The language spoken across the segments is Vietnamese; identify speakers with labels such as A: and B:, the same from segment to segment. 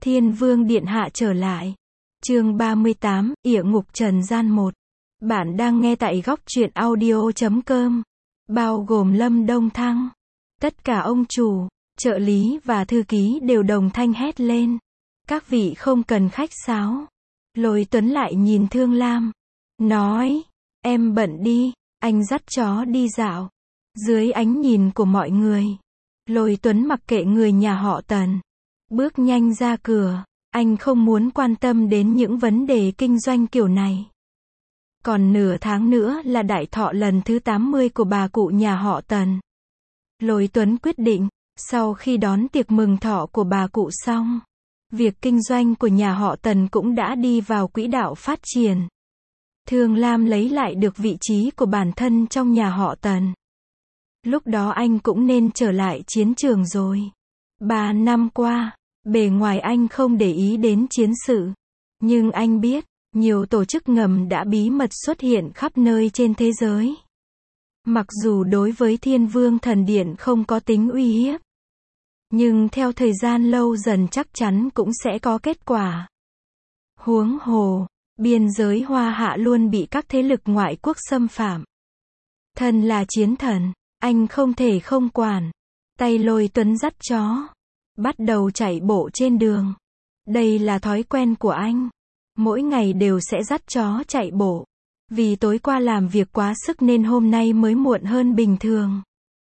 A: Thiên Vương Điện Hạ trở lại. Chương 38, Địa Ngục Trần Gian 1. Bạn đang nghe tại góc truyện audio.com. Bao gồm Lâm Đông Thăng. Tất cả ông chủ, trợ lý và thư ký đều đồng thanh hét lên. Các vị không cần khách sáo. Lôi Tuấn lại nhìn Thương Lam. Nói, em bận đi, anh dắt chó đi dạo. Dưới ánh nhìn của mọi người, Lôi Tuấn mặc kệ người nhà họ Tần. Bước nhanh ra cửa, anh không muốn quan tâm đến những vấn đề kinh doanh kiểu này. Còn nửa tháng nữa là đại thọ lần thứ 80 của bà cụ nhà họ Tần. Lôi Tuấn quyết định, sau khi đón tiệc mừng thọ của bà cụ xong, việc kinh doanh của nhà họ Tần cũng đã đi vào quỹ đạo phát triển. Thương Lam lấy lại được vị trí của bản thân trong nhà họ Tần. Lúc đó anh cũng nên trở lại chiến trường rồi. 3 năm qua, bề ngoài anh không để ý đến chiến sự. Nhưng anh biết, nhiều tổ chức ngầm đã bí mật xuất hiện khắp nơi trên thế giới. Mặc dù đối với Thiên Vương Thần Điện không có tính uy hiếp, nhưng theo thời gian lâu dần chắc chắn cũng sẽ có kết quả. Huống hồ, biên giới Hoa Hạ luôn bị các thế lực ngoại quốc xâm phạm. Thân là chiến thần, anh không thể không quản. Tay Lôi Tuấn dắt chó, bắt đầu chạy bộ trên đường. Đây là thói quen của anh. Mỗi ngày đều sẽ dắt chó chạy bộ. Vì tối qua làm việc quá sức nên hôm nay mới muộn hơn bình thường.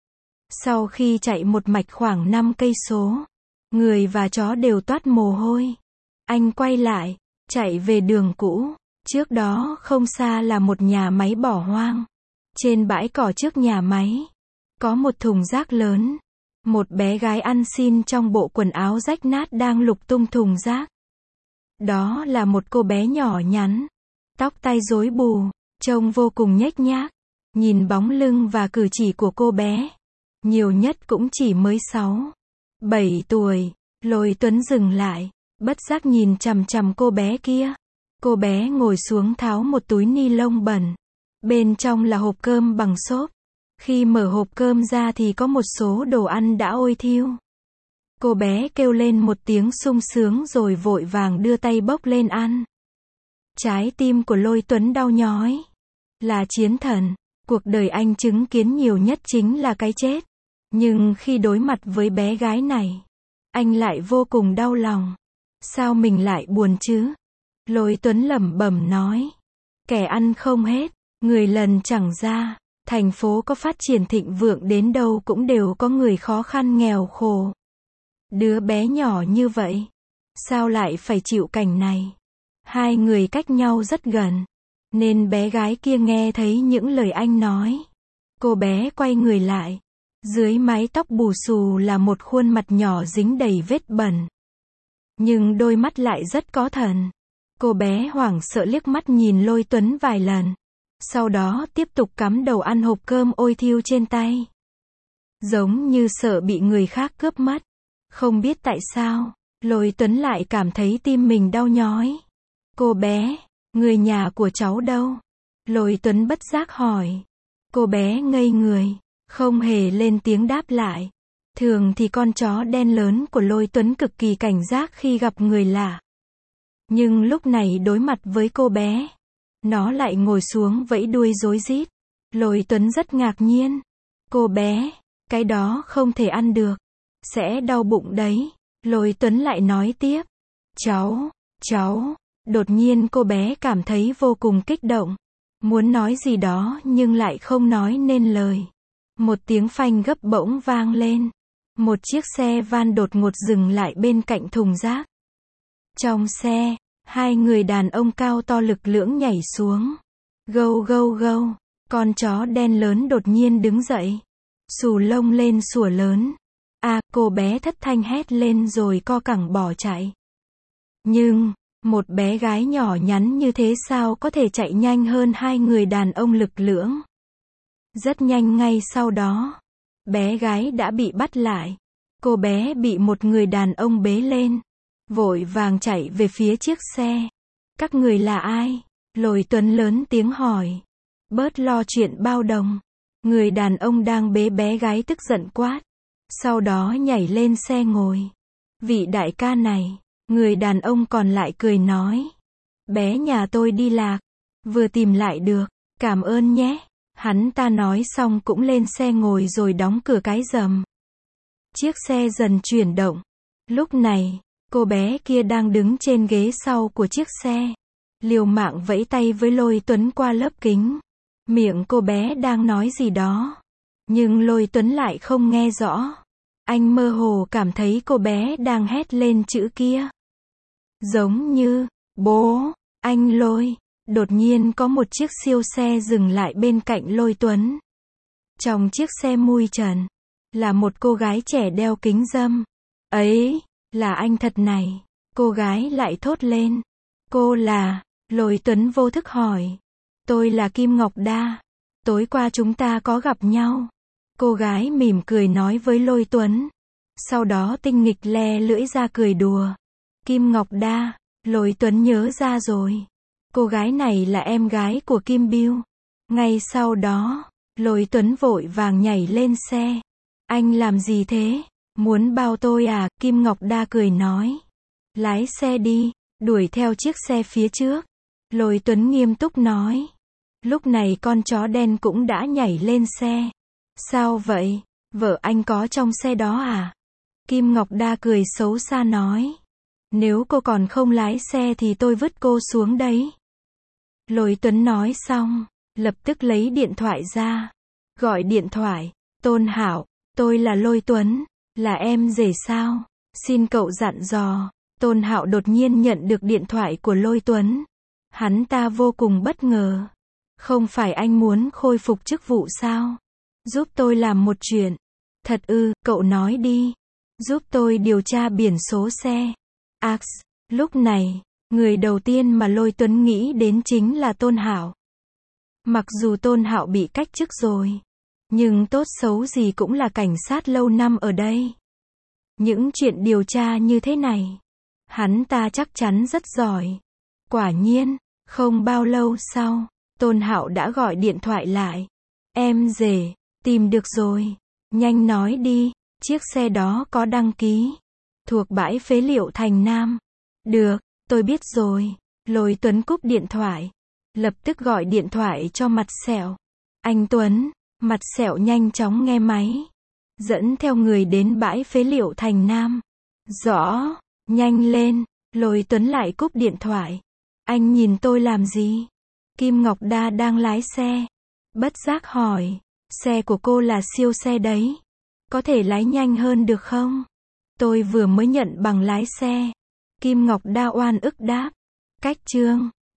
A: Sau khi chạy một mạch khoảng 5 cây số, người và chó đều toát mồ hôi. Anh quay lại, chạy về đường cũ. Trước đó không xa là một nhà máy bỏ hoang. Trên bãi cỏ trước nhà máy, có một thùng rác lớn. Một bé gái ăn xin trong bộ quần áo rách nát đang lục tung thùng rác. Đó là một cô bé nhỏ nhắn, tóc tai rối bù, trông vô cùng nhếch nhác. Nhìn bóng lưng và cử chỉ của cô bé, nhiều nhất cũng chỉ mới 6-7 tuổi, Lôi Tuấn dừng lại, bất giác nhìn chằm chằm cô bé kia. Cô bé ngồi xuống tháo một túi ni lông bẩn. Bên trong là hộp cơm bằng xốp. Khi mở hộp cơm ra thì có một số đồ ăn đã ôi thiêu. Cô bé kêu lên một tiếng sung sướng rồi vội vàng đưa tay bốc lên ăn. Trái tim của Lôi Tuấn đau nhói. Là chiến thần, cuộc đời anh chứng kiến nhiều nhất chính là cái chết. Nhưng khi đối mặt với bé gái này, anh lại vô cùng đau lòng. Sao mình lại buồn chứ? Lôi Tuấn lẩm bẩm nói. Kẻ ăn không hết, người lần chẳng ra. Thành phố có phát triển thịnh vượng đến đâu cũng đều có người khó khăn nghèo khổ. Đứa bé nhỏ như vậy, sao lại phải chịu cảnh này? Hai người cách nhau rất gần, nên bé gái kia nghe thấy những lời anh nói. Cô bé quay người lại. Dưới mái tóc bù xù là một khuôn mặt nhỏ dính đầy vết bẩn. Nhưng đôi mắt lại rất có thần. Cô bé hoảng sợ liếc mắt nhìn Lôi Tuấn vài lần. Sau đó tiếp tục cắm đầu ăn hộp cơm ôi thiêu trên tay. Giống như sợ bị người khác cướp mất. Không biết tại sao, Lôi Tuấn lại cảm thấy tim mình đau nhói. Cô bé, người nhà của cháu đâu? Lôi Tuấn bất giác hỏi. Cô bé ngây người, không hề lên tiếng đáp lại. Thường thì con chó đen lớn của Lôi Tuấn cực kỳ cảnh giác khi gặp người lạ. Nhưng lúc này đối mặt với cô bé, nó lại ngồi xuống vẫy đuôi rối rít. Lôi Tuấn rất ngạc nhiên. Cô bé, cái đó không thể ăn được. Sẽ đau bụng đấy. Lôi Tuấn lại nói tiếp. Cháu. Đột nhiên cô bé cảm thấy vô cùng kích động. Muốn nói gì đó nhưng lại không nói nên lời. Một tiếng phanh gấp bỗng vang lên. Một chiếc xe van đột ngột dừng lại bên cạnh thùng rác. Trong xe, hai người đàn ông cao to lực lưỡng nhảy xuống. Gâu gâu gâu, con chó đen lớn đột nhiên đứng dậy. Xù lông lên sủa lớn. Cô bé thất thanh hét lên rồi co cẳng bỏ chạy. Nhưng, một bé gái nhỏ nhắn như thế sao có thể chạy nhanh hơn hai người đàn ông lực lưỡng. Rất nhanh ngay sau đó, bé gái đã bị bắt lại. Cô bé bị một người đàn ông bế lên, vội vàng chạy về phía chiếc xe. Các người là ai? Lôi Tuấn lớn tiếng hỏi. Bớt lo chuyện bao đồng. Người đàn ông đang bế bé gái tức giận quát. Sau đó nhảy lên xe ngồi. Vị đại ca này, Người đàn ông còn lại cười nói. Bé nhà tôi đi lạc. Vừa tìm lại được. Cảm ơn nhé. Hắn ta nói xong cũng lên xe ngồi rồi đóng cửa cái rầm. Chiếc xe dần chuyển động. Lúc này, cô bé kia đang đứng trên ghế sau của chiếc xe. Liều mạng vẫy tay với Lôi Tuấn qua lớp kính. Miệng cô bé đang nói gì đó. Nhưng Lôi Tuấn lại không nghe rõ. Anh mơ hồ cảm thấy cô bé đang hét lên chữ kia. Giống như, bố, anh Lôi. Đột nhiên có một chiếc siêu xe dừng lại bên cạnh Lôi Tuấn. Trong chiếc xe mui trần, là một cô gái trẻ đeo kính râm. Ấy, là anh thật này. Cô gái lại thốt lên. Cô là, Lôi Tuấn vô thức hỏi. Tôi là Kim Ngọc Đa. Tối qua chúng ta có gặp nhau. Cô gái mỉm cười nói với Lôi Tuấn. Sau đó tinh nghịch le lưỡi ra cười đùa. Kim Ngọc Đa, Lôi Tuấn nhớ ra rồi. Cô gái này là em gái của Kim Biêu. Ngay sau đó, Lôi Tuấn vội vàng nhảy lên xe. Anh làm gì thế? Muốn bao tôi à? Kim Ngọc Đa cười nói. Lái xe đi, đuổi theo chiếc xe phía trước. Lôi Tuấn nghiêm túc nói. Lúc này con chó đen cũng đã nhảy lên xe. Sao vậy? Vợ anh có trong xe đó à? Kim Ngọc Đa cười xấu xa nói. Nếu cô còn không lái xe thì tôi vứt cô xuống đấy. Lôi Tuấn nói xong, lập tức lấy điện thoại ra. Gọi điện thoại. Tôn Hạo, tôi là Lôi Tuấn, là em rể sao? Xin cậu dặn dò. Tôn Hạo đột nhiên nhận được điện thoại của Lôi Tuấn. Hắn ta vô cùng bất ngờ. Không phải anh muốn khôi phục chức vụ sao? Giúp tôi làm một chuyện. Thật ư, cậu nói đi. Giúp tôi điều tra biển số xe. Ax, lúc này, người đầu tiên mà Lôi Tuấn nghĩ đến chính là Tôn Hạo. Mặc dù Tôn Hạo bị cách chức rồi, nhưng tốt xấu gì cũng là cảnh sát lâu năm ở đây. Những chuyện điều tra như thế này, hắn ta chắc chắn rất giỏi. Quả nhiên, không bao lâu sau, Tôn Hạo đã gọi điện thoại lại. Em rể, tìm được rồi. Nhanh nói đi, chiếc xe đó có đăng ký. Thuộc bãi phế liệu Thành Nam. Được, tôi biết rồi. Lôi Tuấn cúp điện thoại. Lập tức gọi điện thoại cho Mặt Sẹo. Anh Tuấn, Mặt Sẹo nhanh chóng nghe máy. Dẫn theo người đến bãi phế liệu Thành Nam. Rõ, nhanh lên. Lôi Tuấn lại cúp điện thoại. Anh nhìn tôi làm gì? Kim Ngọc Đa đang lái xe. Bất giác hỏi. Xe của cô là siêu xe đấy. Có thể lái nhanh hơn được không? Tôi vừa mới nhận bằng lái xe. Kim Ngọc Đa oan ức đáp. Cách chương